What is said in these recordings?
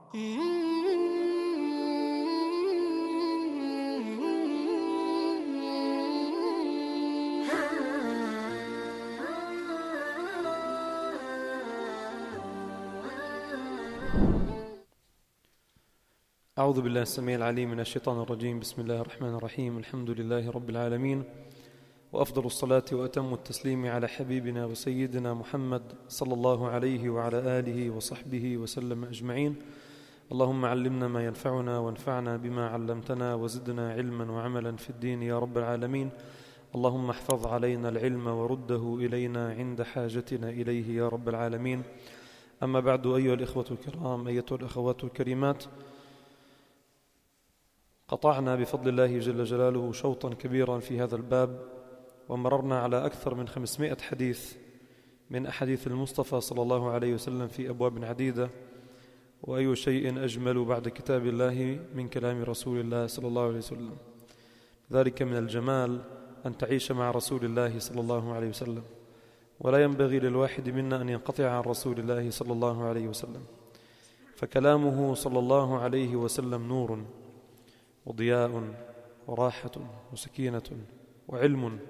أعوذ بالله السميع العليم من الشيطان الرجيم. بسم الله الرحمن الرحيم. الحمد لله رب العالمين، وأفضل الصلاة وأتم التسليم على حبيبنا وسيدنا محمد صلى الله عليه وعلى آله وصحبه وسلم أجمعين. اللهم علمنا ما ينفعنا وانفعنا بما علمتنا وزدنا علما وعملا في الدين يا رب العالمين. اللهم احفظ علينا العلم ورده إلينا عند حاجتنا إليه يا رب العالمين. أما بعد، أيها الإخوة الكرام، أيتها الأخوات الكريمات، قطعنا بفضل الله جل جلاله شوطا كبيرا في هذا الباب، ومررنا على أكثر من 500 حديث من أحاديث المصطفى صلى الله عليه وسلم في أبواب عديدة. وأي شيء أجمل بعد كتاب الله من كلام رسول الله صلى الله عليه وسلم. ذلك من الجمال أن تعيش مع رسول الله صلى الله عليه وسلم، ولا ينبغي للواحد منا أن ينقطع عن رسول الله صلى الله عليه وسلم، فكلامه صلى الله عليه وسلم نور وضياء وراحة وسكينة وعلم،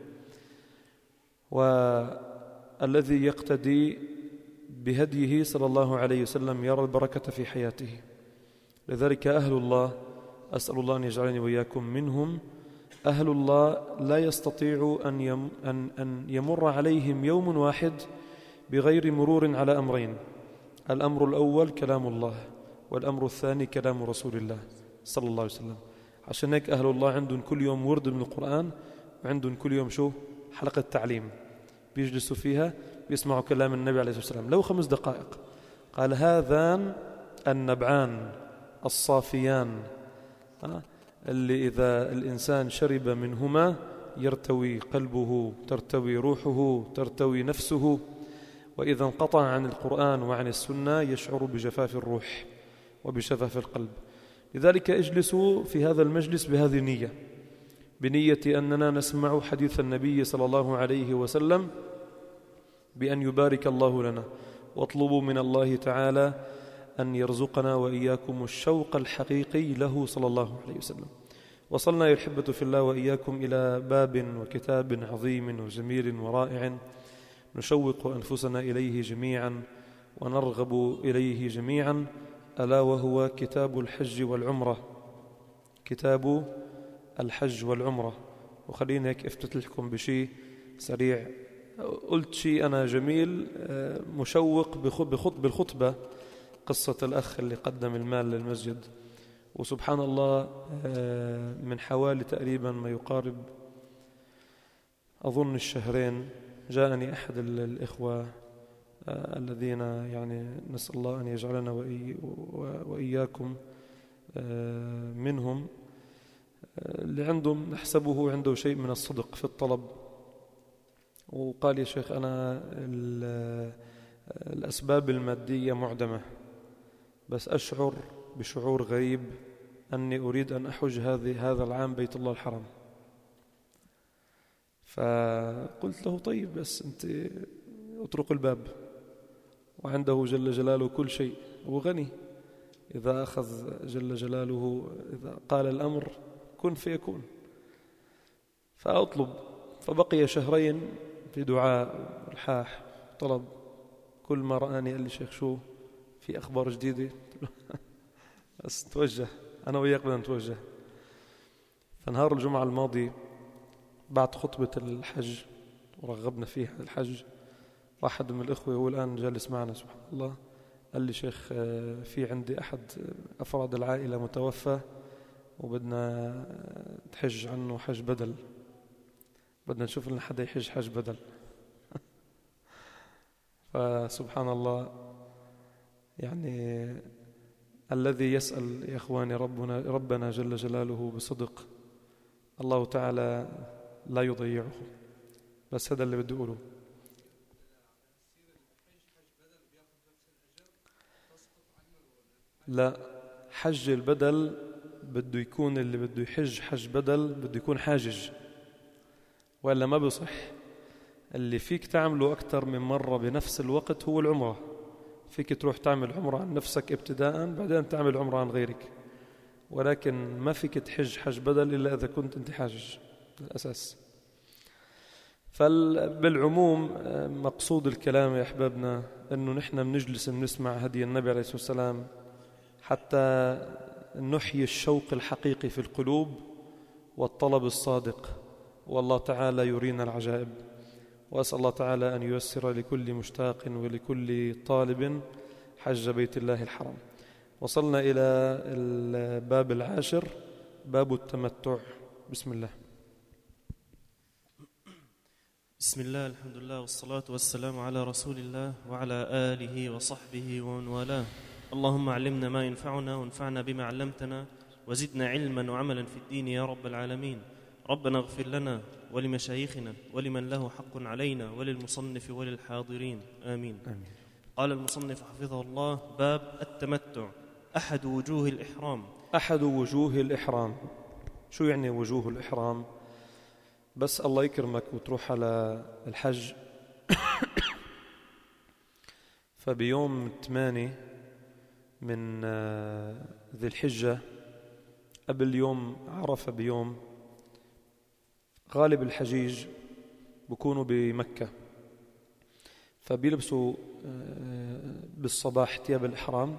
والذي يقتدي بهديه صلى الله عليه وسلم يرى البركة في حياته. لذلك أهل الله، أسأل الله أن يجعلني وإياكم منهم، أهل الله لا يستطيع أن يمر عليهم يوم واحد بغير مرور على أمرين: الأمر الأول كلام الله، والأمر الثاني كلام رسول الله صلى الله عليه وسلم. عشان هيك أهل الله عندهم كل يوم ورد من القرآن، وعندهم كل يوم حلقة تعليم بيجلسوا فيها بيسمعوا كلام النبي عليه الصلاة والسلام لو 5 دقائق. قال: هذان النبعان الصافيان اللي إذا الإنسان شرب منهما يرتوي قلبه، ترتوي روحه، ترتوي نفسه، وإذا انقطع عن القرآن وعن السنة يشعر بجفاف الروح وبشفاف القلب. لذلك اجلسوا في هذا المجلس بهذه النية، بنية أننا نسمع حديث النبي صلى الله عليه وسلم بأن يبارك الله لنا، واطلبوا من الله تعالى أن يرزقنا وإياكم الشوق الحقيقي له صلى الله عليه وسلم. وصلنا يا الحبة في الله وإياكم إلى باب وكتاب عظيم وجميل ورائع نشوق أنفسنا إليه جميعا ونرغب إليه جميعا، ألا وهو كتاب الحج والعمرة. كتاب الحج والعمرة. وخليني هيك افتتح لكم بشيء سريع. قلت شيء أنا جميل مشوق بالخطبة، قصة الأخ اللي قدم المال للمسجد. وسبحان الله، من حوالي تقريبا ما يقارب أظن الشهرين جاءني أحد الإخوة الذين يعني نسأل الله أن يجعلنا وإياكم منهم، اللي عندهم نحسبه عنده شيء من الصدق في الطلب. وقال: يا شيخ، أنا الأسباب المادية معدمة، بس أشعر بشعور غريب أني أريد أن أحج هذا العام بيت الله الحرام. فقلت له: طيب، بس أنت اطرق الباب، وعنده جل جلاله كل شيء، هو غني. إذا أخذ جل جلاله، إذا قال الأمر كن فيكون. فأطلب. فبقي شهرين في دعاء والحاح طلب. كل ما رآني قال لي: شيخ، شو في أخبار جديدة؟ بس توجه، أنا وياك بدنا نتوجه. فنهار الجمعة الماضي بعد خطبة الحج ورغبنا فيها الحج، واحد من الإخوة هو الآن جالس معنا سبحان الله، قال لي: شيخ، في عندي أحد أفراد العائلة متوفى وبدنا تحج عنه حج بدل، بدنا نشوف لنا حدا يحج حج بدل. فسبحان الله، يعني الذي يسأل يا إخواني ربنا جل جلاله بصدق، الله تعالى لا يضيعه. بس هذا اللي بدي أقوله. لا، حج البدل بده يكون اللي بده يحج حج بدل بده يكون حاجج، وإلا ما بصح. اللي فيك تعمله أكثر من مرة بنفس الوقت هو العمرة. فيك تروح تعمل عمرة عن نفسك ابتداء، بعدين تعمل عمرة عن غيرك، ولكن ما فيك تحج حج بدل إلا إذا كنت أنت حاجج الأساس. فبالعموم مقصود الكلام يا أحبابنا أنه نحن بنجلس بنسمع هدي النبي عليه الصلاة والسلام حتى نحيي الشوق الحقيقي في القلوب والطلب الصادق، والله تعالى يرينا العجائب. وأسأل الله تعالى أن ييسر لكل مشتاق ولكل طالب حج بيت الله الحرام. وصلنا إلى الباب 10، باب التمتع. بسم الله. بسم الله، الحمد لله، والصلاة والسلام على رسول الله وعلى آله وصحبه ومن والاه. اللهم علمنا ما ينفعنا وانفعنا بما علمتنا وزدنا علما وعملا في الدين يا رب العالمين. ربنا اغفر لنا ولمشايخنا ولمن له حق علينا وللمصنف وللحاضرين آمين. قال المصنف حفظه الله: باب التمتع، أحد وجوه الإحرام. أحد وجوه الإحرام. شو يعني وجوه الإحرام؟ بس الله يكرمك وتروح على الحج فبيوم 8 من ذي الحجة قبل يوم عرفة بيوم، غالب الحجيج بيكونوا بمكة، فبيلبسوا بالصباح ثياب الإحرام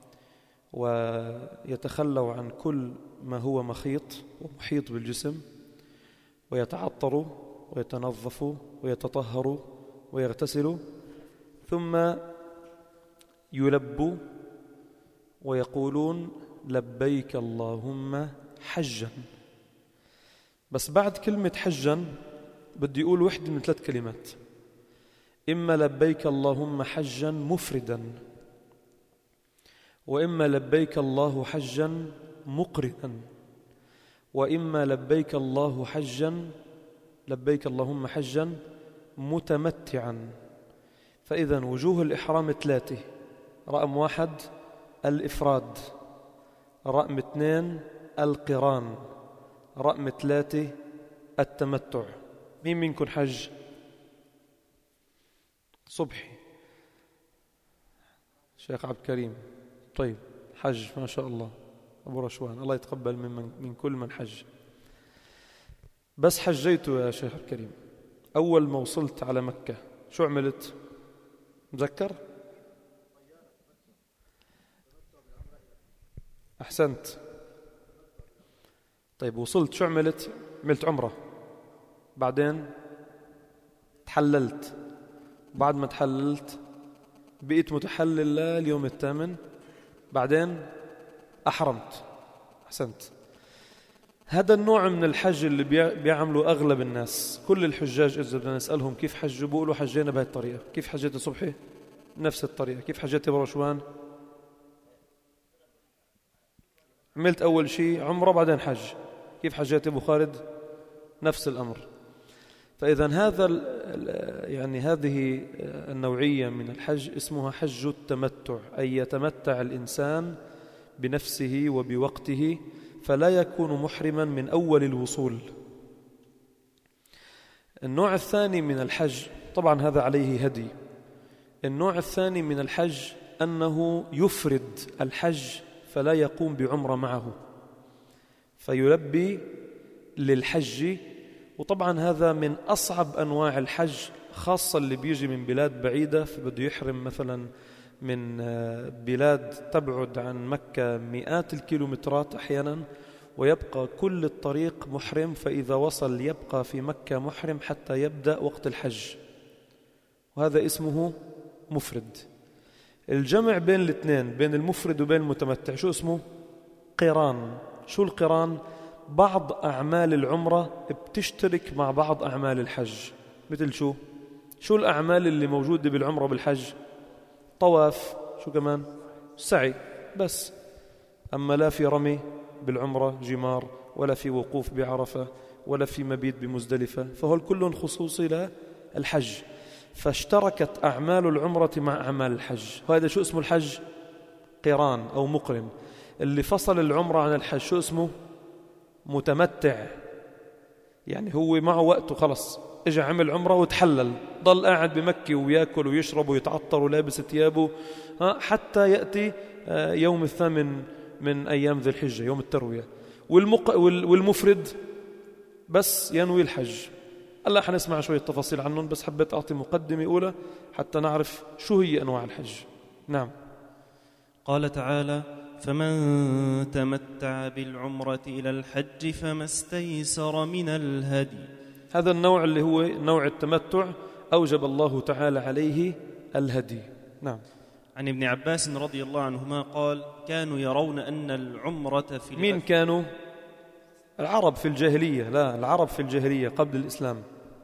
ويتخلوا عن كل ما هو مخيط ومحيط بالجسم، ويتعطروا ويتنظفوا ويتطهروا ويغتسلوا، ثم يلبوا ويقولون لبيك اللهم حجا. بس بعد كلمة حجا بدي يقول وحدة من 3 كلمات: إما لبيك اللهم حجا مفردا، وإما لبيك الله حجا مقرنا، وإما لبيك الله حجا لبيك اللهم حجا متمتعا. فإذا وجوه الإحرام 3: رقم 1 الإفراد، رقم 2 القران، رقم 3 التمتع. مين منكم حج؟ صبحي، شيخ عبد الكريم، طيب حج ما شاء الله، أبو رشوان، الله يتقبل من كل من حج. بس حجيته يا شيخ الكريم، أول ما وصلت على مكة شو عملت؟ مذكر؟ أحسنت. طيب وصلت شو عملت؟ عملت عمرة، بعدين تحللت، بعد ما تحللت بقيت متحلل اليوم 8، بعدين أحرمت. أحسنت. هذا النوع من الحج اللي بيعملوا أغلب الناس. كل الحجاج إذا بدنا نسألهم كيف حجوا بيقولوا حجينا بهذه الطريقة. كيف حجيت صبحي؟ نفس الطريقة. كيف حجيت بروشوان؟ عملت أول شيء عمرة بعدين حج. كيف حجيت أبو خالد؟ نفس الأمر. فإذا يعني هذه النوعية من الحج اسمها حج التمتع، أي يتمتع الإنسان بنفسه وبوقته، فلا يكون محرما من أول الوصول. النوع الثاني من الحج، طبعا هذا عليه هدي. النوع الثاني من الحج أنه يفرد الحج فلا يقوم بعمرة معه، فيلبي للحج. وطبعا هذا من أصعب أنواع الحج، خاصة اللي بيجي من بلاد بعيدة، فبده يحرم مثلا من بلاد تبعد عن مكة مئات الكيلومترات أحيانا، ويبقى كل الطريق محرم، فإذا وصل يبقى في مكة محرم حتى يبدأ وقت الحج، وهذا اسمه مفرد. الجمع بين الاثنين، بين المفرد وبين المتمتع، شو اسمه؟ قران. شو القران؟ بعض أعمال العمرة بتشترك مع بعض أعمال الحج. مثل شو الأعمال اللي موجودة بالعمرة بالحج؟ طواف، شو كمان؟ سعي بس. أما لا في رمي بالعمرة جمار، ولا في وقوف بعرفة، ولا في مبيت بمزدلفة، فهو كل خصوصي للحج. فاشتركت أعمال العمرة مع أعمال الحج، وهذا شو اسمه؟ الحج قران أو مقرن. اللي فصل العمرة عن الحج شو اسمه؟ متمتع. يعني هو معه وقته خلص، إجا عمل عمرة وتحلل، ضل قاعد بمكة ويأكل ويشرب ويتعطر ولابس ثيابه حتى يأتي يوم الثامن من أيام ذي الحجة، يوم التروية. والمفرد بس ينوي الحج. هلا حنسمع شوية تفاصيل عنهم، بس حبيت أعطي مقدمة أولى حتى نعرف شو هي أنواع الحج. نعم. قال تعالى: فمن تمتع بالعمرة إلى الحج فما استيسر من الهدي. هذا النوع اللي هو نوع التمتع أوجب الله تعالى عليه الهدي. نعم. عن ابن عباس رضي الله عنهما قال: كانوا يرون أن العمرة في مين كانوا؟ العرب في الجاهلية. لا، العرب في الجاهلية قبل الإسلام.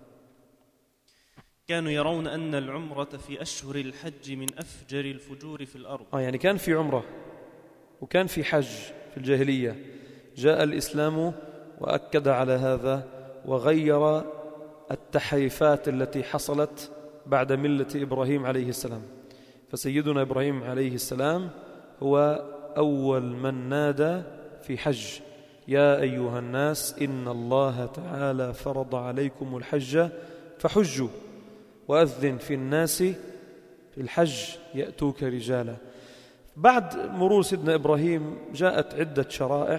كانوا يرون أن العمرة في أشهر الحج من أفجر الفجور في الأرض. يعني كان في عمرة وكان في حج في الجاهلية. جاء الإسلام وأكد على هذا وغير التحريفات التي حصلت بعد ملة إبراهيم عليه السلام. فسيدنا إبراهيم عليه السلام هو أول من نادى في حج: يا أيها الناس إن الله تعالى فرض عليكم الحج فحجوا وأذن في الناس في الحج يأتوك رجالا. بعد مرور سيدنا إبراهيم جاءت عدة شرائع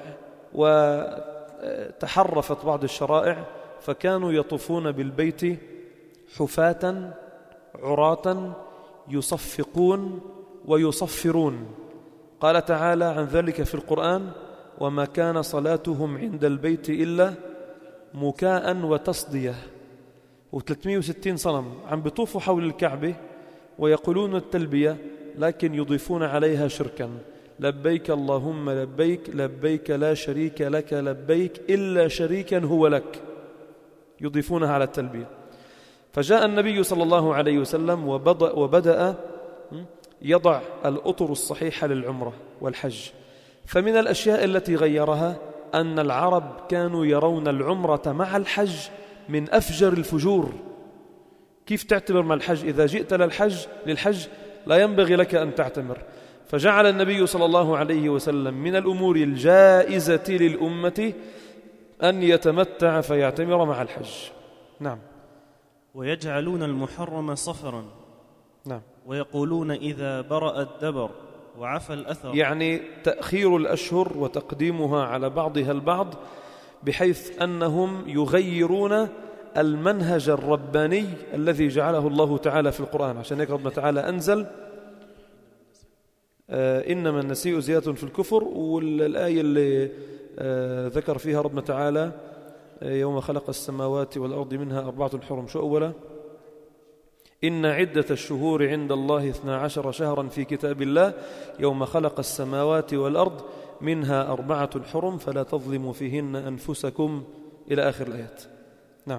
وتحرفت بعض الشرائع، فكانوا يطوفون بالبيت حفاة عراة يصفقون ويصفرون. قال تعالى عن ذلك في القرآن: وما كان صلاتهم عند البيت إلا مكاء وتصدية. و360 صنم عم بيطوفوا حول الكعبة ويقولون التلبية، لكن يضيفون عليها شركا: لبيك اللهم لبيك، لبيك لا شريك لك لبيك إلا شريكا هو لك، يضيفونها على التلبية. فجاء النبي صلى الله عليه وسلم وبدأ يضع الأطر الصحيحة للعمرة والحج. فمن الأشياء التي غيرها أن العرب كانوا يرون العمرة مع الحج من أفجر الفجور. كيف تعتمر مع الحج؟ إذا جئت للحج لا ينبغي لك أن تعتمر. فجعل النبي صلى الله عليه وسلم من الأمور الجائزة للأمة أن يتمتع فيعتمر مع الحج. نعم. ويجعلون المحرم صفرا. نعم. ويقولون إذا برأ الدبر وعفى الأثر، يعني تأخير الأشهر وتقديمها على بعضها البعض، بحيث أنهم يغيرون المنهج الرباني الذي جعله الله تعالى في القرآن. عشان هيك ربنا تعالى أنزل إنما النسيء زيادة في الكفر، والآية اللي ذكر فيها ربنا تعالى يوم خلق السماوات والأرض منها 4 حرم. شو أولا؟ إن عدة الشهور عند الله 12 شهرا في كتاب الله يوم خلق السماوات والأرض منها 4 حرم فلا تظلموا فيهن أنفسكم إلى آخر الآيات. نعم.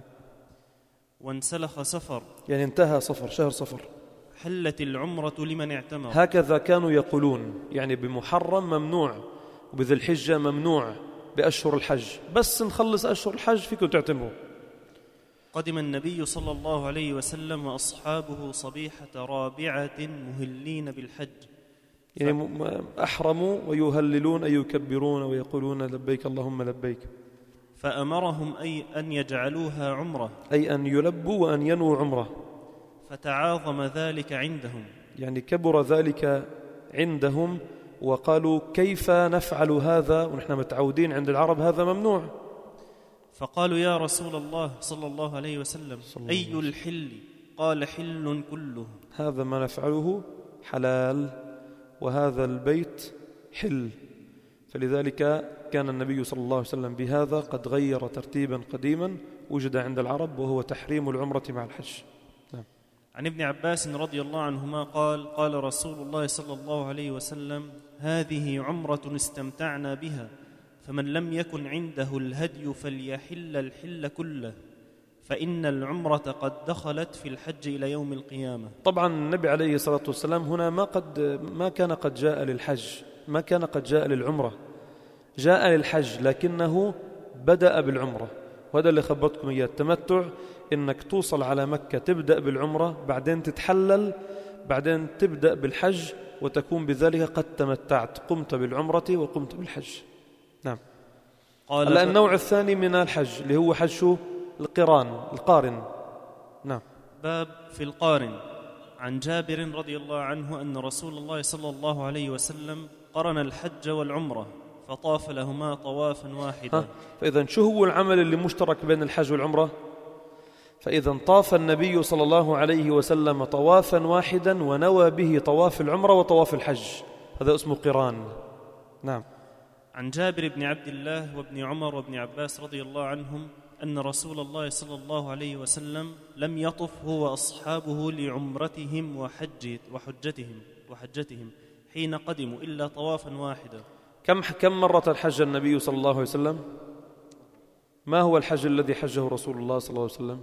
وانسلخ صفر، يعني انتهى صفر، شهر صفر. حلت العمرة لمن اعتمر. هكذا كانوا يقولون، يعني بمحرم ممنوع، وبذي الحجة ممنوع، بأشهر الحج بس نخلص أشهر الحج فيكم تعتمروا. قدم النبي صلى الله عليه وسلم وأصحابه صبيحة رابعة مهلين بالحج، يعني أحرموا ويهللون أي يكبرون ويقولون لبيك اللهم لبيك. فأمرهم أي أن يجعلوها عمرة، أي أن يلبوا وأن ينووا عمرة. فتعاظم ذلك عندهم، يعني كبر ذلك عندهم، وقالوا كيف نفعل هذا ونحن متعودين عند العرب هذا ممنوع. فقالوا يا رسول الله صلى الله عليه وسلم أي الحل؟ قال حل كله. هذا ما نفعله حلال وهذا البيت حل. فلذلك كان النبي صلى الله عليه وسلم بهذا قد غير ترتيبا قديما وجد عند العرب، وهو تحريم العمرة مع الحج. نعم. عن ابن عباس رضي الله عنهما قال: قال رسول الله صلى الله عليه وسلم: هذه عمرة استمتعنا بها، فمن لم يكن عنده الهدي فليحل الحل كله، فإن العمرة قد دخلت في الحج إلى يوم القيامة. طبعا النبي عليه الصلاة والسلام هنا ما كان قد جاء للحج، ما كان قد جاء للعمرة، جاء للحج لكنه بدأ بالعمرة. وهذا اللي خبرتكم إياه، التمتع إنك توصل على مكة تبدأ بالعمرة، بعدين تتحلل، بعدين تبدأ بالحج، وتكون بذلك قد تمتعت، قمت بالعمرة وقمت بالحج. نعم. قال النوع الثاني من الحج اللي هو حج القارن. نعم. باب في القارن. عن جابر رضي الله عنه أن رسول الله صلى الله عليه وسلم قرن الحج والعمرة فطاف لهما طوافا واحدا. فإذا شو هو العمل اللي مشترك بين الحج والعمرة؟ فإذا طاف النبي صلى الله عليه وسلم طوافا واحدا ونوى به طواف العمرة وطواف الحج، هذا اسمه قران. نعم. عن جابر بن عبد الله وابن عمر وابن عباس رضي الله عنهم أن رسول الله صلى الله عليه وسلم لم يطف هو وأصحابه لعمرتهم وحجتهم حين قدموا إلا طوافا واحدا. كم مرة الحج النبي صلى الله عليه وسلم؟ ما هو الحج الذي حجه رسول الله صلى الله عليه وسلم؟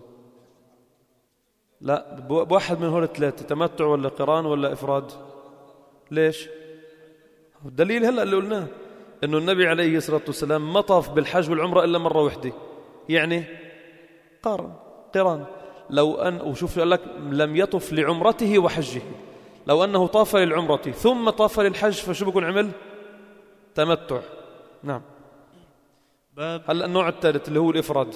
لا، بواحد من هول الثلاثة، تمتع ولا قران ولا إفراد؟ ليش؟ الدليل هلأ اللي قلناه أنه النبي عليه الصلاة والسلام ما طاف بالحج والعمرة إلا مرة واحدة، يعني قران. لو أن وشوف لك لم يطف لعمرته وحجه، لو أنه طاف للعمرة ثم طاف للحج فشو بكون عمل؟ تمتع. نعم. هلا النوع الثالث اللي هو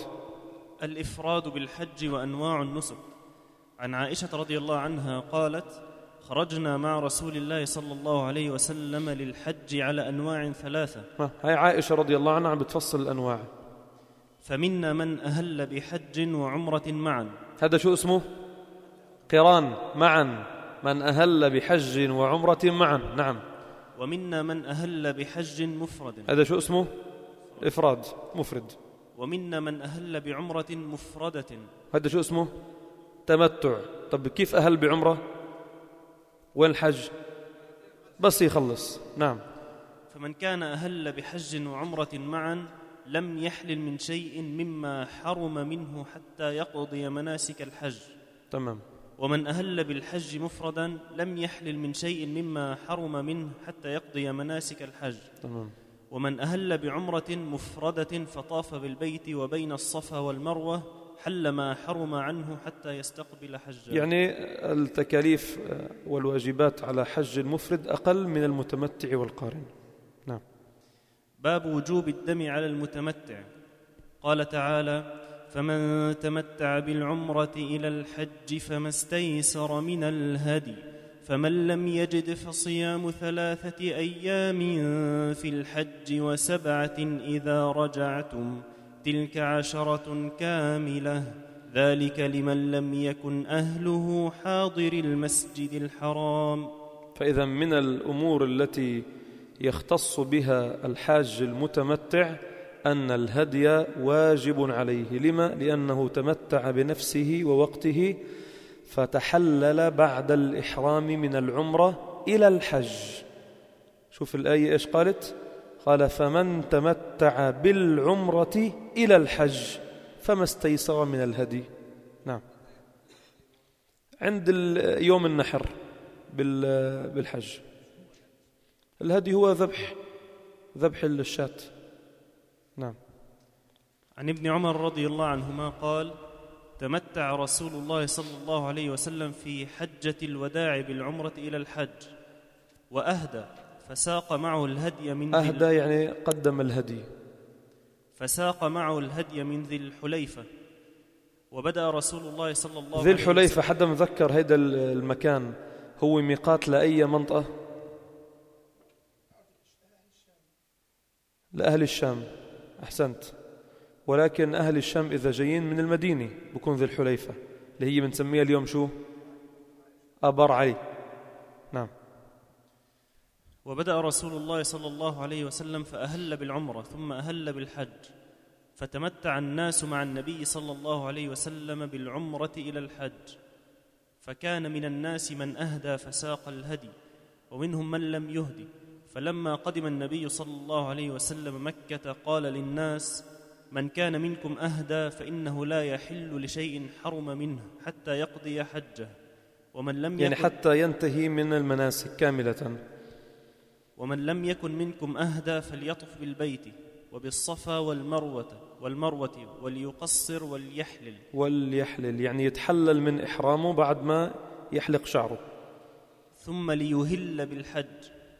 الإفراد بالحج وأنواع النسك. عن عائشة رضي الله عنها قالت: خرجنا مع رسول الله صلى الله عليه وسلم للحج على أنواع 3. هاي عائشة رضي الله عنها عم بتفصل الأنواع. فمنا من أهل بحج وعمرة معا، هذا شو اسمه؟ قران معا، من أهل بحج وعمرة معا. نعم. ومنا من أهل بحج مفرد، هذا شو اسمه؟ إفراد مفرد. ومنا من أهل بعمرة مفردة، هذا شو اسمه؟ تمتع. طب كيف أهل بعمرة؟ وين الحج؟ بس يخلص. نعم. فمن كان أهل بحج وعمرة معا لم يحلل من شيء مما حرم منه حتى يقضي مناسك الحج. تمام. ومن أهل بالحج مفردا لم يحلل من شيء مما حرم منه حتى يقضي مناسك الحج. تمام. ومن أهل بعمرة مفردة فطاف بالبيت وبين الصفا والمروة حل ما حرم عنه حتى يستقبل حجه. يعني التكاليف والواجبات على حج المفرد أقل من المتمتع والقارن. نعم. باب وجوب الدم على المتمتع. قال تعالى: فمن تمتع بالعمرة إلى الحج فما استيسر من الهدي فمن لم يجد فصيام 3 أيام في الحج و7 إذا رجعتم تلك 10 كاملة ذلك لمن لم يكن أهله حاضر المسجد الحرام. فإذا من الأمور التي يختص بها الحاج المتمتع أن الهدي واجب عليه. لما؟ لأنه تمتع بنفسه ووقته فتحلل بعد الإحرام من العمرة إلى الحج. شوف الآية إيش قالت؟ قال: فمن تمتع بالعمرة إلى الحج فما استيسر من الهدي. نعم. عند يوم النحر بالحج الهدي هو ذبح الشاة. نعم. عن ابن عمر رضي الله عنهما قال: تمتع رسول الله صلى الله عليه وسلم في حجة الوداع بالعمرة إلى الحج وأهدى فساق معه الهدي من أهدى يعني قدم الهدي، فساق معه الهدي من ذي الحليفة. وبدأ رسول الله صلى الله عليه وسلم ذي الحليفة. حدا مذكر هيدا المكان هو ميقات لأي منطقة؟ لأهل الشام. أحسنت. ولكن أهل الشام إذا جايين من المدينة بكون ذي الحليفة اللي هي بنسميها اليوم شو؟ أبر علي. نعم. وبدأ رسول الله صلى الله عليه وسلم فأهل بالعمرة ثم أهل بالحج فتمتع الناس مع النبي صلى الله عليه وسلم بالعمرة إلى الحج فكان من الناس من أهدى فساق الهدي ومنهم من لم يهدي. فلما قدم النبي صلى الله عليه وسلم مكة قال للناس: من كان منكم أهدى فإنه لا يحل لشيء حرم منه حتى يقضي حجه ومن لم يعني حتى ينتهي من المناسك كاملة. ومن لم يكن منكم أهدى فليطف بالبيت وبالصفا والمروة وليقصر وليحلل يعني يتحلل من إحرامه بعد ما يحلق شعره، ثم ليهل بالحج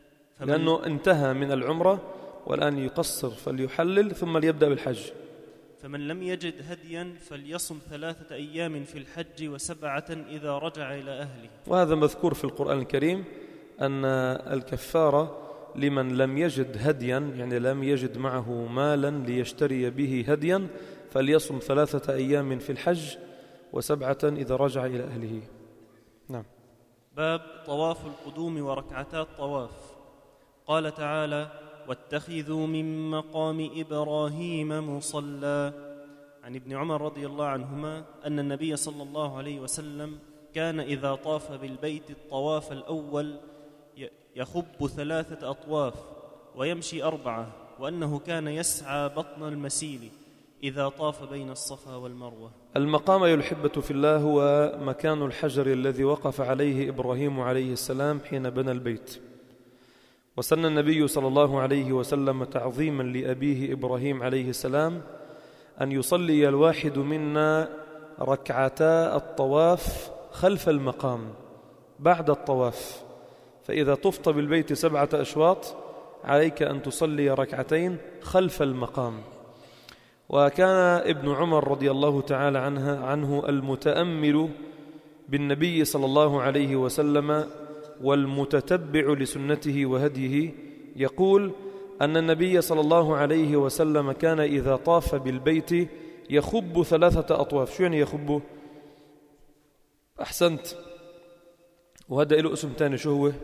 لأنه انتهى من العمرة والآن يقصر فليحلل ثم ليبدأ بالحج. فمن لم يجد هديا فليصم 3 أيام في الحج و7 إذا رجع إلى أهله. وهذا مذكور في القرآن الكريم أن الكفارة لمن لم يجد هديا، يعني لم يجد معه مالا ليشتري به هديا، فليصم 3 أيام في الحج و7 إذا رجع إلى أهله. نعم. باب طواف القدوم وركعتا الطواف. قال تعالى: واتخذوا من مقام إبراهيم مصلى. عن ابن عمر رضي الله عنهما أن النبي صلى الله عليه وسلم كان إذا طاف بالبيت الطواف الأول يخب 3 أطواف ويمشي 4، وأنه كان يسعى بطن المسيل إذا طاف بين الصفا والمروة. المقام أيها الأحبة في الله هو مكان الحجر الذي وقف عليه إبراهيم عليه السلام حين بنى البيت. وسن النبي صلى الله عليه وسلم تعظيما لأبيه إبراهيم عليه السلام أن يصلي الواحد منا ركعتا الطواف خلف المقام بعد الطواف. فإذا طفت بالبيت 7 أشواط عليك أن تصلي 2 خلف المقام. وكان ابن عمر رضي الله تعالى عنه المتأمل بالنبي صلى الله عليه وسلم والمتتبع لسنته وهديه يقول أن النبي صلى الله عليه وسلم كان إذا طاف بالبيت يخب 3 أطواف. شو يعني يخب؟ أحسنت. وهذا له اسم تاني، شو هو؟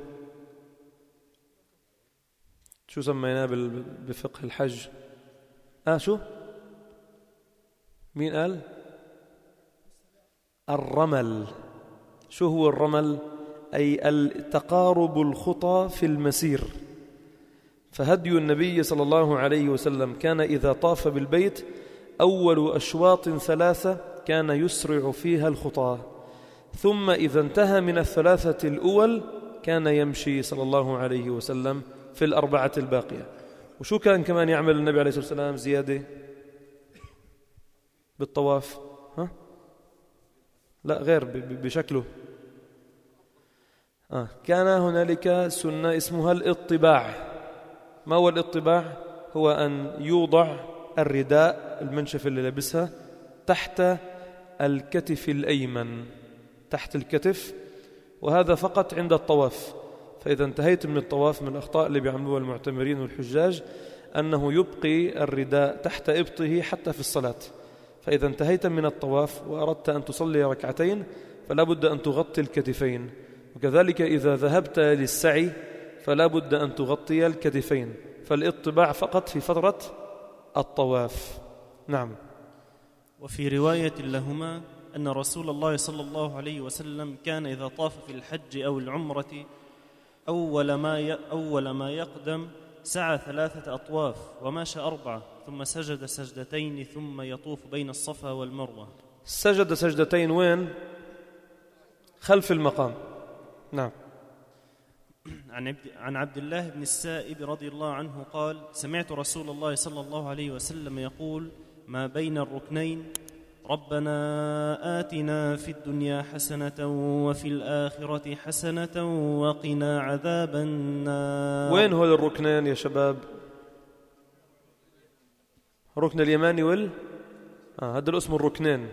شو سميناه بفقه الحج؟ شو؟ مين قال؟ الرمل. شو هو الرمل؟ أي التقارب الخطى في المسير. فهدي النبي صلى الله عليه وسلم كان إذا طاف بالبيت أول أشواط 3 كان يسرع فيها الخطى، ثم إذا انتهى من 3 الأول كان يمشي صلى الله عليه وسلم في 4 الباقية. وشو كان كمان يعمل النبي عليه الصلاة والسلام زيادة بالطواف؟ لا، غير بشكله. كان هنالك سنة اسمها الاطباع. ما هو الاطباع؟ هو أن يوضع الرداء المنشف اللي لبسها تحت الكتف الأيمن، تحت الكتف، وهذا فقط عند الطواف. فإذا انتهيت من الطواف، من الأخطاء اللي بيعملوها المعتمرين والحجاج أنه يبقي الرداء تحت إبطه حتى في الصلاة. فإذا انتهيت من الطواف وأردت أن تصلي 2 فلا بد أن تغطي الكتفين، وكذلك إذا ذهبت للسعي فلا بد أن تغطي الكتفين. فالاطباع فقط في فترة الطواف. نعم. وفي رواية لهما أن رسول الله صلى الله عليه وسلم كان إذا طاف في الحج أو العمرة أول ما يقدم سعى 3 أطواف ومشى 4، ثم سجد 2 ثم يطوف بين الصفا والمروة. سجد 2 وين؟ خلف المقام. نعم. عن عبد الله بن السائب رضي الله عنه قال: سمعت رسول الله صلى الله عليه وسلم يقول: ما بين الركنين ربنا آتنا في الدنيا حسنة وفي الآخرة حسنة وقنا عذاب النار. وين هو الركنين يا شباب؟ ركن اليماني هذا اسمه الركنين.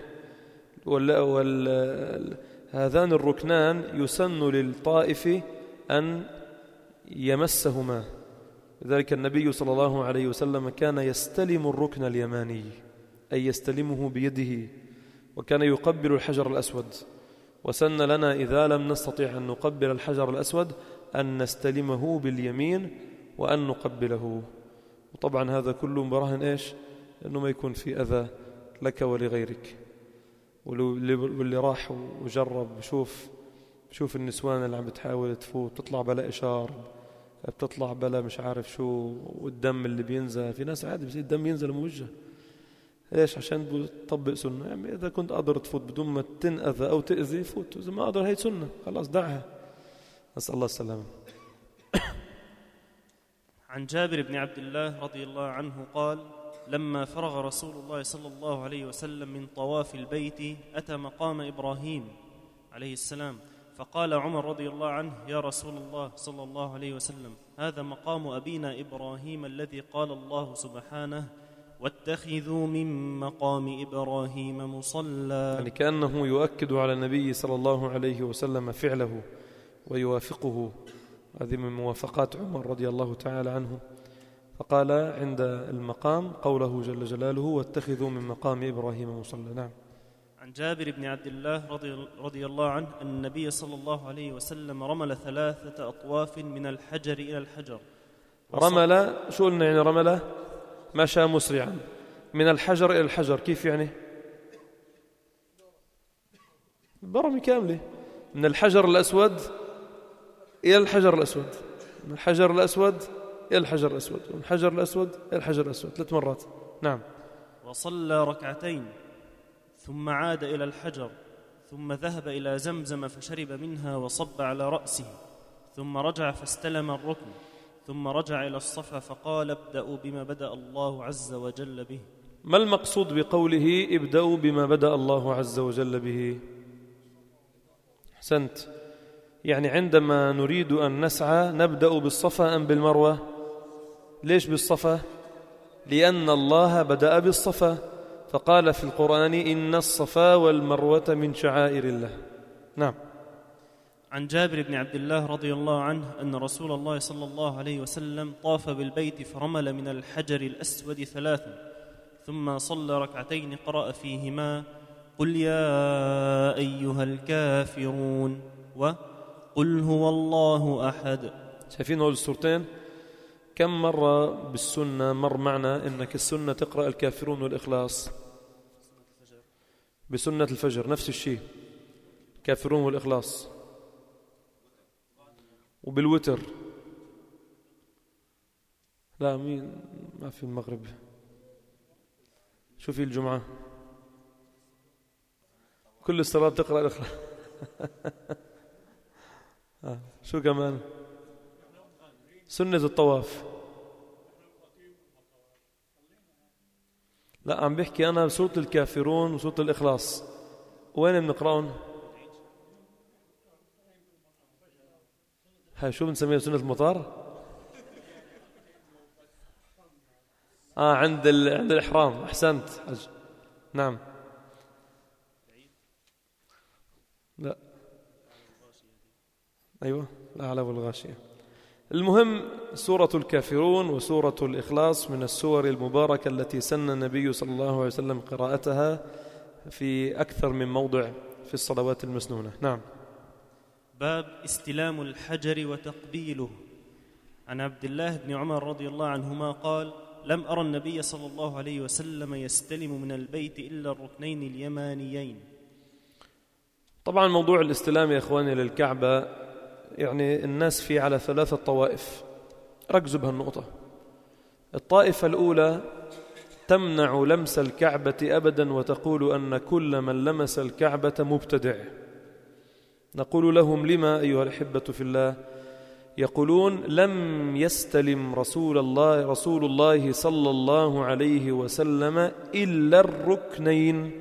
هذان الركنان يسن للطائف أن يمسهما. لذلك النبي صلى الله عليه وسلم كان يستلم الركن اليماني، أي يستلمه بيده، وكان يقبل الحجر الأسود. وسن لنا إذا لم نستطيع أن نقبل الحجر الأسود أن نستلمه باليمين وأن نقبله. وطبعا هذا كله براهن إيش؟ أنه ما يكون في أذى لك ولغيرك. واللي راح وجرب بشوف النسوان اللي عم بتحاول تفوت، بتطلع بلا إشار، بتطلع بلا مش عارف شو، والدم اللي بينزل. في ناس عادي بصير الدم ينزل موجه. ليش؟ عشان بتطبق سنة. يعني إذا كنت قادر تفوت بدون ما تنأذى أو تأذي فوت، إذا ما قادر هي سنة خلاص دعها. نسأل الله السلامة. عن جابر بن عبد الله رضي الله عنه قال: لما فرغ رسول الله صلى الله عليه وسلم من طواف البيت أتى مقام إبراهيم عليه السلام، فقال عمر رضي الله عنه: يا رسول الله صلى الله عليه وسلم، هذا مقام أبينا إبراهيم الذي قال الله سبحانه: واتخذوا من مقام إبراهيم مصلى. يعني كأنه يؤكد على النبي صلى الله عليه وسلم فعله ويوافقه. هذه من موافقات عمر رضي الله تعالى عنه. فقال عند المقام قوله جل جلاله واتخذوا من مقام إبراهيم مصلى. نعم. عن جابر بن عبد الله رضي الله عنه أن النبي صلى الله عليه وسلم رمل 3 أطواف من الحجر إلى الحجر. رمل شو قلنا يعني رمل؟ مشى مسرعا من الحجر إلى الحجر. كيف يعني؟ برمي كاملة من الحجر الأسود إلى الحجر الأسود، من الحجر الأسود إلى الحجر الأسود، من الحجر الأسود إلى الحجر الأسود 3 مرات. نعم. وصلى ركعتين ثم عاد إلى الحجر ثم ذهب إلى زمزم فشرب منها وصب على رأسه ثم رجع فاستلم الركن ثم رجع إلى الصفا فقال ابدأوا بما بدأ الله عز وجل به. ما المقصود بقوله ابدأوا بما بدأ الله عز وجل به؟ أحسنت. يعني عندما نريد أن نسعى نبدأ بالصفا أم بالمروة؟ ليش بالصفا؟ لأن الله بدأ بالصفا فقال في القرآن إن الصفا والمروة من شعائر الله. نعم. عن جابر بن عبد الله رضي الله عنه أن رسول الله صلى الله عليه وسلم طاف بالبيت فرمل من الحجر الأسود 3 ثم صلى ركعتين قرأ فيهما قل يا أيها الكافرون وقل هو الله أحد. شايفين هول السورتين؟ كم مرة بالسنة مر معنا إنك السنة تقرأ الكافرون والإخلاص؟ بسنة الفجر نفس الشيء كافرون والإخلاص. وبالوتر لا مين ما في المغرب. شو في الجمعة؟ كل الصلاة تقرأ الإخلاص. شو كمان؟ سنة الطواف. لا عم بحكي أنا بسورة الكافرون وسورة الإخلاص وين بنقرأهم؟ هاي شو بنسميها سنة المطار؟ عند الإحرام. أحسنت. نعم. لا أيوة الأعلى والغاشية. المهم سورة الكافرون وسورة الإخلاص من السور المباركة التي سن النبي صلى الله عليه وسلم قراءتها في أكثر من موضع في الصلوات المسنونة. نعم. باب استلام الحجر وتقبيله. عن عبد الله بن عمر رضي الله عنهما قال لم أرى النبي صلى الله عليه وسلم يستلم من البيت إلا الركنين اليمانيين. طبعا موضوع الاستلام يا إخواني للكعبة يعني الناس فيه على 3 طوائف. ركزوا بهالنقطة. الطائفة الأولى تمنع لمس الكعبة أبدا وتقول أن كل من لمس الكعبة مبتدع. نقول لهم لما أيها الأحبة في الله؟ يقولون لم يستلم رسول الله صلى الله عليه وسلم إلا الركنين،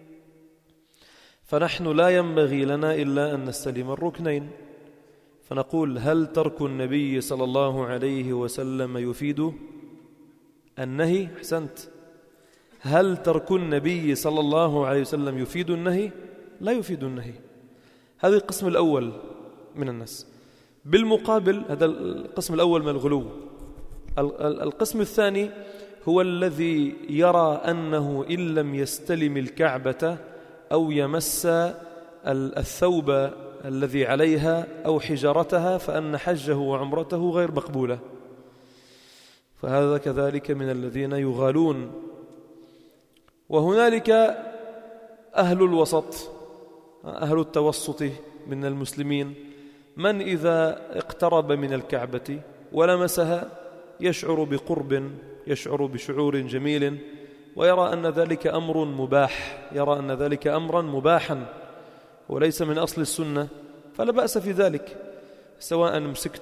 فنحن لا ينبغي لنا إلا أن نستلم الركنين. فنقول هل ترك النبي صلى الله عليه وسلم يفيد النهي؟ أحسنت. هل ترك النبي صلى الله عليه وسلم يفيد النهي؟ لا يفيد النهي. هذا القسم الأول من الناس. بالمقابل هذا القسم الأول من الغلو. القسم الثاني هو الذي يرى أنه إن لم يستلم الكعبة أو يمس الثوب الذي عليها أو حجرتها فأن حجه وعمرته غير مقبولة. فهذا كذلك من الذين يغالون. وهنالك أهل الوسط، أهل التوسط من المسلمين، من إذا اقترب من الكعبة ولمسها يشعر بقرب، يشعر بشعور جميل، ويرى أن ذلك أمر مباح، يرى أن ذلك أمرا مباحا وليس من أصل السنة، فلا بأس في ذلك. سواء مسكت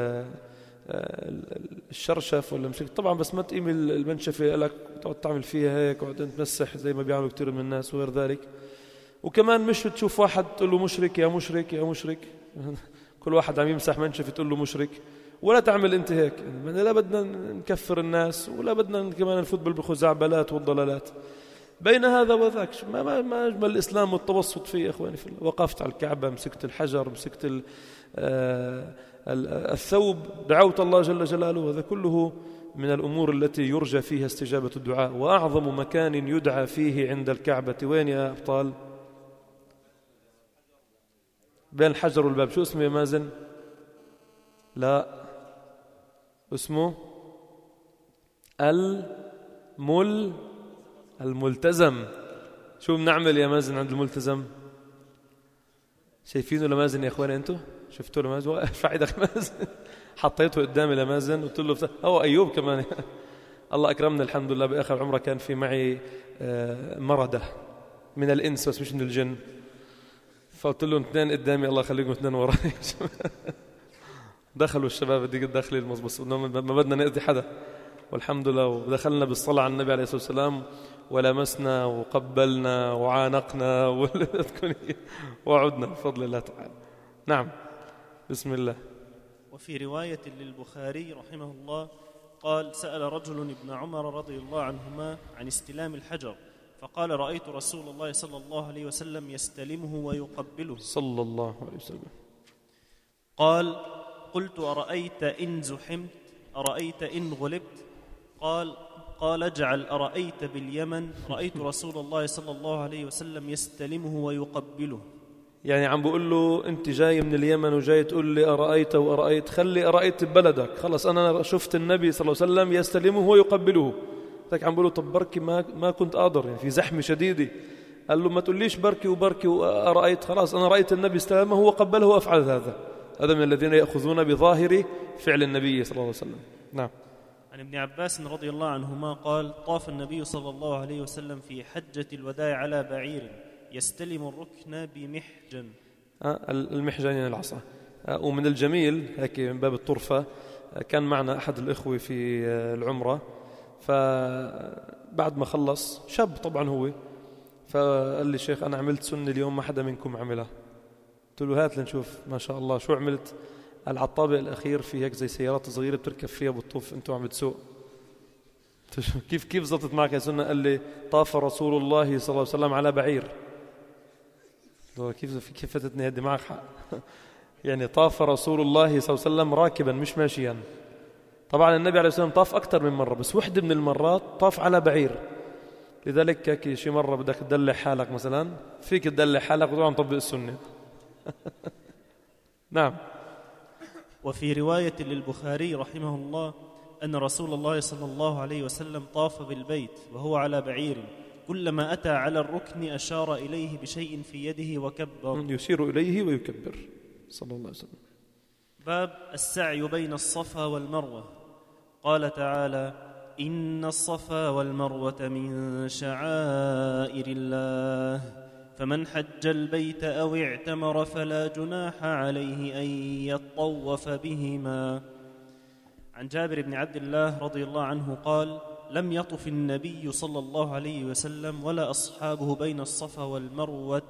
الشرشف ولا مسكت، طبعا بس ما تقيم المنشفة لك تقعد تعمل فيها هيك وبعدين تمسح زي ما بيعملوا كثير من الناس وغير ذلك. وكمان مش تشوف واحد تقول له مشرك يا مشرك يا مشرك، كل واحد عم يمسح منشفة تقول له مشرك، ولا تعمل أنت هيك، يعني لا بدنا نكفر الناس ولا بدنا كمان نفوت بالخزعبلات والضلالات. بين هذا وذاك ما أجمل الإسلام والتوسط فيه يا إخواني في الله. وقفت على الكعبة، مسكت الحجر، مسكت الثوب، دعوت الله جل جلاله. هذا كله من الأمور التي يرجى فيها استجابة الدعاء. وأعظم مكان يدعى فيه عند الكعبة وين يا أبطال؟ بين الحجر والباب. شو اسمه يا مازن؟ لا، اسمه الملتزم. شو بنعمل يا مازن عند الملتزم؟ شايفينه لمازن يا اخواني؟ انتوا شفتوه لمازن؟ ارفع ايدك مازن. حطيته قدامي لمازن قلت له هو ايوب كمان. الله اكرمنا الحمد لله، باخر عمره كان في معي مرده من الانس بس مش من الجن، فقلت له اثنين قدامي الله يخليكم اثنين وراي. دخلوا الشباب بديك الداخلي المصبص، ما بدنا نأذي حدا، والحمد لله. ودخلنا بالصلاة على النبي عليه الصلاة والسلام، ولمسنا وقبلنا وعانقنا وعدنا بفضل الله تعالى. نعم، بسم الله. وفي رواية للبخاري رحمه الله قال: سأل رجل ابن عمر رضي الله عنهما عن استلام الحجر، فقال: رأيت رسول الله صلى الله عليه وسلم يستلمه ويقبله صلى الله عليه وسلم. قال: قلت: أرأيت إن زحمت؟ أرأيت إن غلبت؟ قال: اجعل أرأيت باليمن، رأيت رسول الله صلى الله عليه وسلم يستلمه ويقبله. يعني عم بقول له أنت جاي من اليمن وجاي تقول لي أرأيت وأرأيت، خلي أرأيت ببلدك، خلص أنا شفت النبي صلى الله عليه وسلم يستلمه ويقبله. لك عم بقول له طب بركي ما كنت أقدر، يعني في زحمة شديدة. قال له ما تقوليش بركي وبركي وأرأيت، خلاص أنا رأيت النبي استلمه وقبله وأفعل هذا. هذا من الذين يأخذون بظاهر فعل النبي صلى الله عليه وسلم. نعم. عن ابن عباس رضي الله عنهما قال: طاف النبي صلى الله عليه وسلم في حجة الوداع على بعير يستلم الركن بمحجن. المحجن يعني العصا. ومن الجميل هيك من باب الطرفة، كان معنا أحد الإخوة في العمرة، فبعد ما خلص شاب طبعا هو، فقال لي شيخ أنا عملت سنة اليوم ما حدا منكم عملها. قلت له هات لنشوف. ما شاء الله شو عملت؟ على الطابق الأخير في هيك زي سيارات صغيرة بتركب فيها بالطوف، أنتوا عم بتسوق. كيف زبطت معك يا سنة؟ قال لي طاف رسول الله صلى الله عليه وسلم على بعير. كيف فتتني هدي؟ معك حق. يعني طاف رسول الله صلى الله عليه وسلم راكبا مش ماشيا. طبعا النبي عليه الصلاة والسلام طاف أكثر من مرة، بس وحدة من المرات طاف على بعير. لذلك هيك شي مرة بدك تدلع حالك مثلا، فيك تدلع حالك وطبعا طبق السنة. نعم. وفي رواية للبخاري رحمه الله أن رسول الله صلى الله عليه وسلم طاف بالبيت وهو على بعير، كلما أتى على الركن أشار إليه بشيء في يده وكبر. يشير إليه ويكبر صلى الله عليه وسلم. باب السعي بين الصفا والمروة. قال تعالى: إن الصفا والمروة من شعائر الله، فمن حج البيت أو اعتمر فلا جناح عليه أن يطوف بهما. عن جابر بن عبد الله رضي الله عنه قال: لم يطف النبي صلى الله عليه وسلم ولا أصحابه بين الصفا والمروة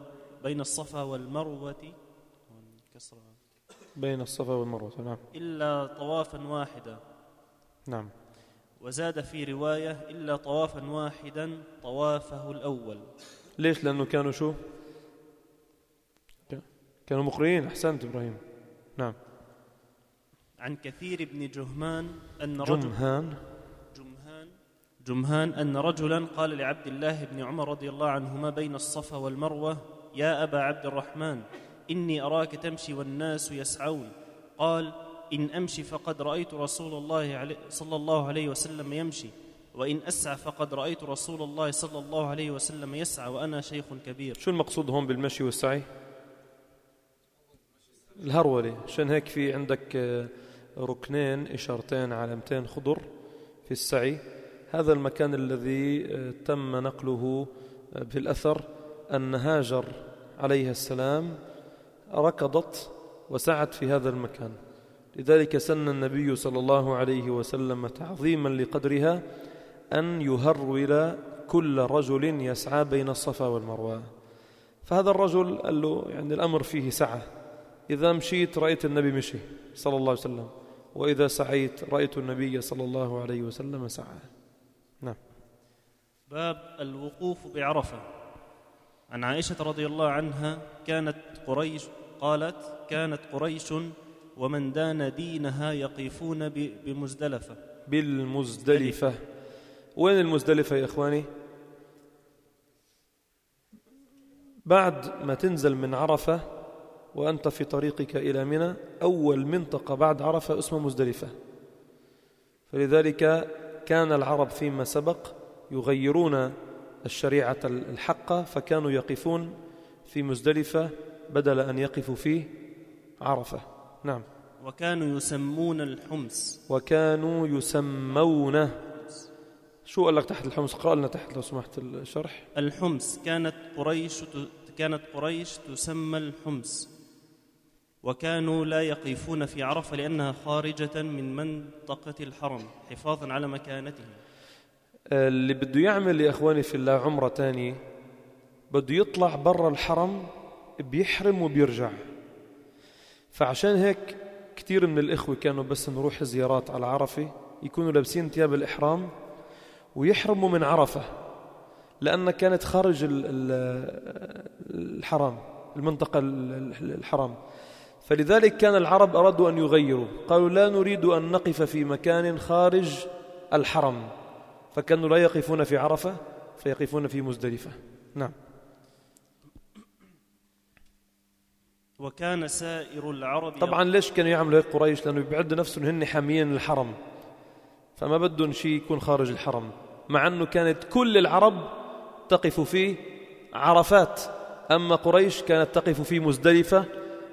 نعم، إلا طوافا واحدا. نعم. وزاد في رواية: إلا طوافا واحدا طوافه الأول. ليش؟ لأنه كانوا شو؟ كانوا مقرئين. أحسنت إبراهيم. نعم. عن كثير بن جهمان أن جمهان أن رجلا قال لعبد الله بن عمر رضي الله عنهما بين الصفا والمروة: يا أبا عبد الرحمن، إني أراك تمشي والناس يسعون. قال: إن أمشي فقد رأيت رسول الله صلى الله عليه وسلم يمشي، وإن أسعى فقد رأيت رسول الله صلى الله عليه وسلم يسعى وأنا شيخ كبير. شو المقصود هون بالمشي والسعي؟ الهرولة. عشان هيك في عندك ركنين إشارتين علامتين خضر في السعي. هذا المكان الذي تم نقله في الأثر أن هاجر عليها السلام ركضت وسعت في هذا المكان، لذلك سن النبي صلى الله عليه وسلم تعظيما لقدرها أن يهرول كل رجل يسعى بين الصفا والمروة. فهذا الرجل قال له يعني الأمر فيه سعة، إذا مشيت رأيت النبي مشي صلى الله عليه وسلم، وإذا سعيت رأيت النبي صلى الله عليه وسلم سعى. نعم. باب الوقوف بعرفة. عن عائشة رضي الله عنها كانت قريش ومن دان دينها يقفون بمزدلفة. بالمزدلفة. وين المزدلفة يا إخواني؟ بعد ما تنزل من عرفة وأنت في طريقك إلى منى، أول منطقة بعد عرفة اسمها مزدلفة. فلذلك كان العرب فيما سبق يغيرون الشريعة الحقة، فكانوا يقفون في مزدلفة بدل أن يقفوا في عرفة. نعم. وكانوا يسمون الحمص. وكانوا يسمون. شو قال لك تحت الحمص؟ قرأ لنا تحت لو سمحت الشرح. الحمص كانت قريش تسمى الحمص، وكانوا لا يقفون في عرفة لأنها خارجة من منطقة الحرم حفاظا على مكانتهم. اللي بده يعمل يا إخواني في الله عمرة تاني بده يطلع برا الحرم، بيحرم وبيرجع. فعشان هيك كتير من الإخوة كانوا بس نروح زيارات على عرفة يكونوا لابسين ثياب الإحرام ويحرموا من عرفة، لأن كانت خارج الحرم، المنطقة الحرم. فلذلك كان العرب أرادوا أن يغيروا، قالوا لا نريد أن نقف في مكان خارج الحرم، فكانوا لا يقفون في عرفة فيقفون في مزدلفة. نعم. وكان سائر العرب طبعا ليش كانوا يعملوا هيك قريش؟ لأنه بيعدوا نفسهم هن حاميين الحرم، فما بدهم شيء يكون خارج الحرم، مع أنه كانت كل العرب تقف في عرفات، أما قريش كانت تقف في مزدلفة،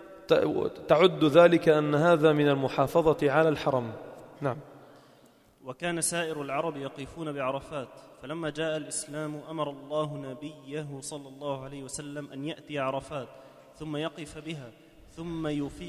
تعد ذلك أن هذا من المحافظة على الحرم. نعم. وكان سائر العرب يقفون بعرفات، فلما جاء الإسلام أمر الله نبيه صلى الله عليه وسلم أن يأتي عرفات ثم يقف بها ثم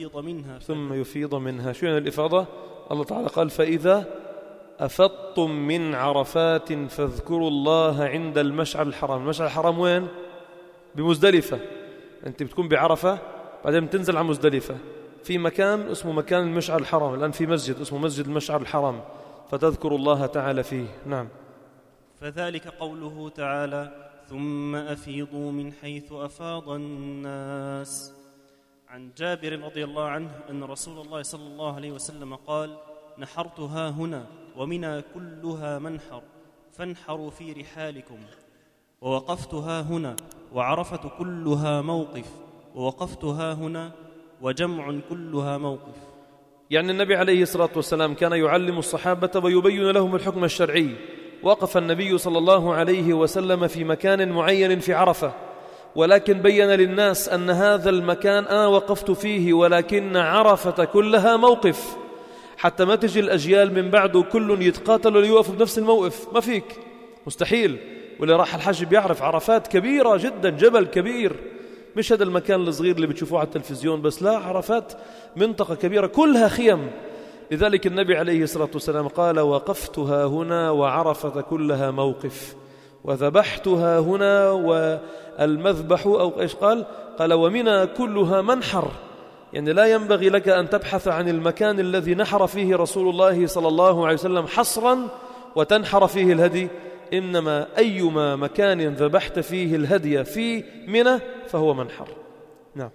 يفيض منها. شو يعني الإفاضة؟ الله تعالى قال فإذا أفضتم من عرفات فاذكروا الله عند المشعر الحرام. المشعر الحرام وين؟ بمزدلفة. أنت بتكون بعرفة بعدين بتنزل على مزدلفة في مكان اسمه مكان المشعر الحرام، الآن في مسجد اسمه مسجد المشعر الحرام، فتذكروا الله تعالى فيه. نعم. فذلك قوله تعالى ثم أفيضوا من حيث أفاض الناس. عن جابر رضي الله عنه أن رسول الله صلى الله عليه وسلم قال نحرتها هنا ومنى كلها منحر فانحروا في رحالكم، ووقفتها هنا وعرفة كلها موقف ووقفتها هنا وجمع كلها موقف. يعني النبي عليه الصلاة والسلام كان يعلم الصحابة ويبين لهم الحكم الشرعي. وقف النبي صلى الله عليه وسلم في مكان معين في عرفة، ولكن بين للناس أن هذا المكان أنا وقفت فيه، ولكن عرفة كلها موقف، حتى ما تجي الأجيال من بعده كل يتقاتلوا ليوقفوا بنفس الموقف. ما فيك، مستحيل. واللي راح الحج بيعرف عرفات كبيرة جدا، جبل كبير، مش هذا المكان الصغير اللي بتشوفوه على التلفزيون بس، لا، عرفات منطقة كبيرة كلها خيم. لذلك النبي عليه الصلاة والسلام قال وقفتها هنا وعرفة كلها موقف وذبحتها هنا والمذبح، أو إيش قال ومنى كلها منحر. يعني لا ينبغي لك أن تبحث عن المكان الذي نحر فيه رسول الله صلى الله عليه وسلم حصرا وتنحر فيه الهدي، إنما أيما مكان ذبحت فيه الهدي في منى فهو منحر. نعم.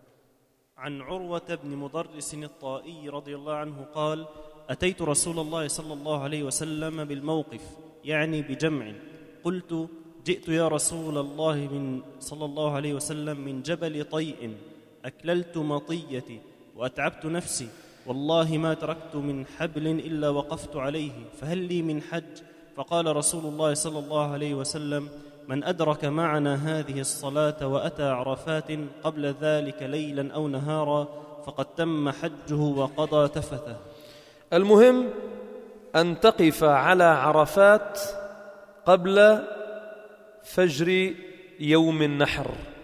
عن عروة بن مضرس الطائي رضي الله عنه قال أتيت رسول الله صلى الله عليه وسلم بالموقف، يعني بجمع، قلت جئت يا رسول الله من صلى الله عليه وسلم من جبل طيء، أكللت مطيتي وأتعبت نفسي، والله ما تركت من حبل إلا وقفت عليه، فهل لي من حج؟ فقال رسول الله صلى الله عليه وسلم من أدرك معنا هذه الصلاة وأتى عرفات قبل ذلك ليلا أو نهارا فقد تم حجه وقضى تفثه. المهم أن تقف على عرفات قبل فجر يوم النحر،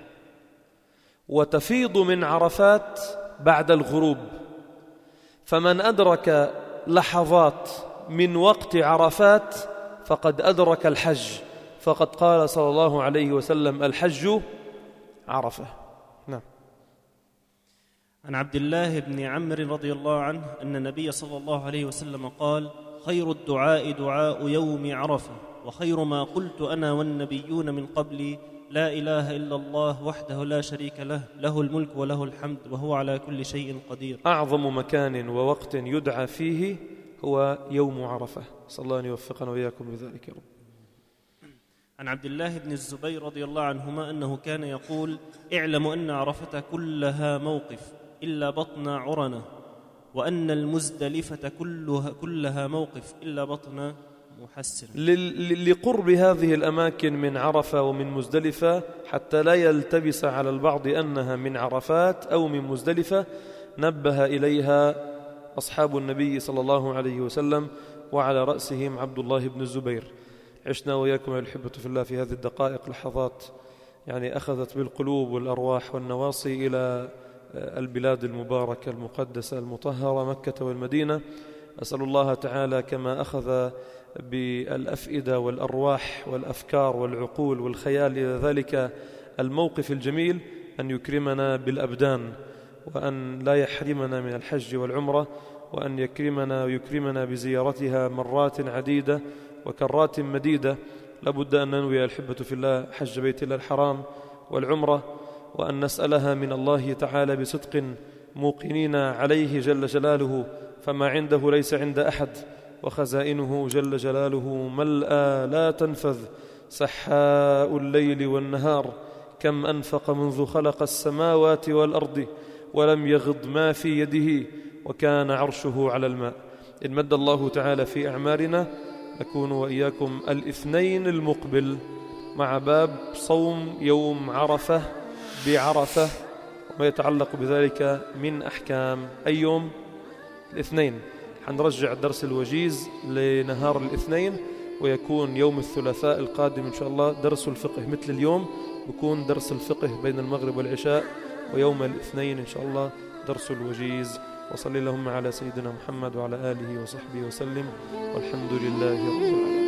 وتفيض من عرفات بعد الغروب. فمن أدرك لحظات من وقت عرفات فقد أدرك الحج، فقد قال صلى الله عليه وسلم الحج عرفة. نعم. عن عبد الله بن عمرو رضي الله عنه أن النبي صلى الله عليه وسلم قال: خير الدعاء دعاء يوم عرفة، وخير ما قلت أنا والنبيون من قبلي: لا إله إلا الله وحده لا شريك له، له الملك وله الحمد وهو على كل شيء قدير. أعظم مكان ووقت يدعى فيه هو يوم عرفة، صلى الله أن يوفقنا وإياكم بذلك يا رب. عن عبد الله بن الزبير رضي الله عنهما أنه كان يقول: اعلموا أن عرفة كلها موقف إلا بطن عرنة، وأن المزدلفة كلها موقف إلا بطن محسن. لقرب هذه الأماكن من عرفة ومن مزدلفة، حتى لا يلتبس على البعض أنها من عرفات أو من مزدلفة، نبه إليها أصحاب النبي صلى الله عليه وسلم، وعلى رأسهم عبد الله بن الزبير. عشنا وإياكم يا الأحبة في الله في هذه الدقائق لحظات يعني أخذت بالقلوب والأرواح والنواصي إلى البلاد المباركة المقدسة المطهرة، مكة والمدينة. أسأل الله تعالى كما أخذ بالأفئدة والأرواح والأفكار والعقول والخيال إلى ذلك الموقف الجميل، أن يكرمنا بالأبدان، وأن لا يحرمنا من الحج والعمرة، وأن يكرمنا بزيارتها مرات عديدة وكرات مديدة. لابد أن ننوي الأحبة في الله حج بيت الله الحرام والعمرة، وأن نسألها من الله تعالى بصدق موقنين عليه جل جلاله، فما عنده ليس عند أحد، وخزائنه جل جلاله ملأى لا تنفذ، سحاء الليل والنهار، كم أنفق منذ خلق السماوات والأرض ولم يغض ما في يده، وكان عرشه على الماء. إن مد الله تعالى في أعمارنا نكون وإياكم الاثنين المقبل مع باب صوم يوم عرفة بعرفة وما يتعلق بذلك من أحكام. أي يوم؟ الاثنين. حنرجع درس الوجيز لنهار الاثنين، ويكون يوم الثلاثاء القادم إن شاء الله درس الفقه مثل اليوم، بيكون درس الفقه بين المغرب والعشاء، ويوم الاثنين إن شاء الله درس الوجيز. وصلي اللهم على سيدنا محمد وعلى آله وصحبه وسلم، والحمد لله رب العالمين.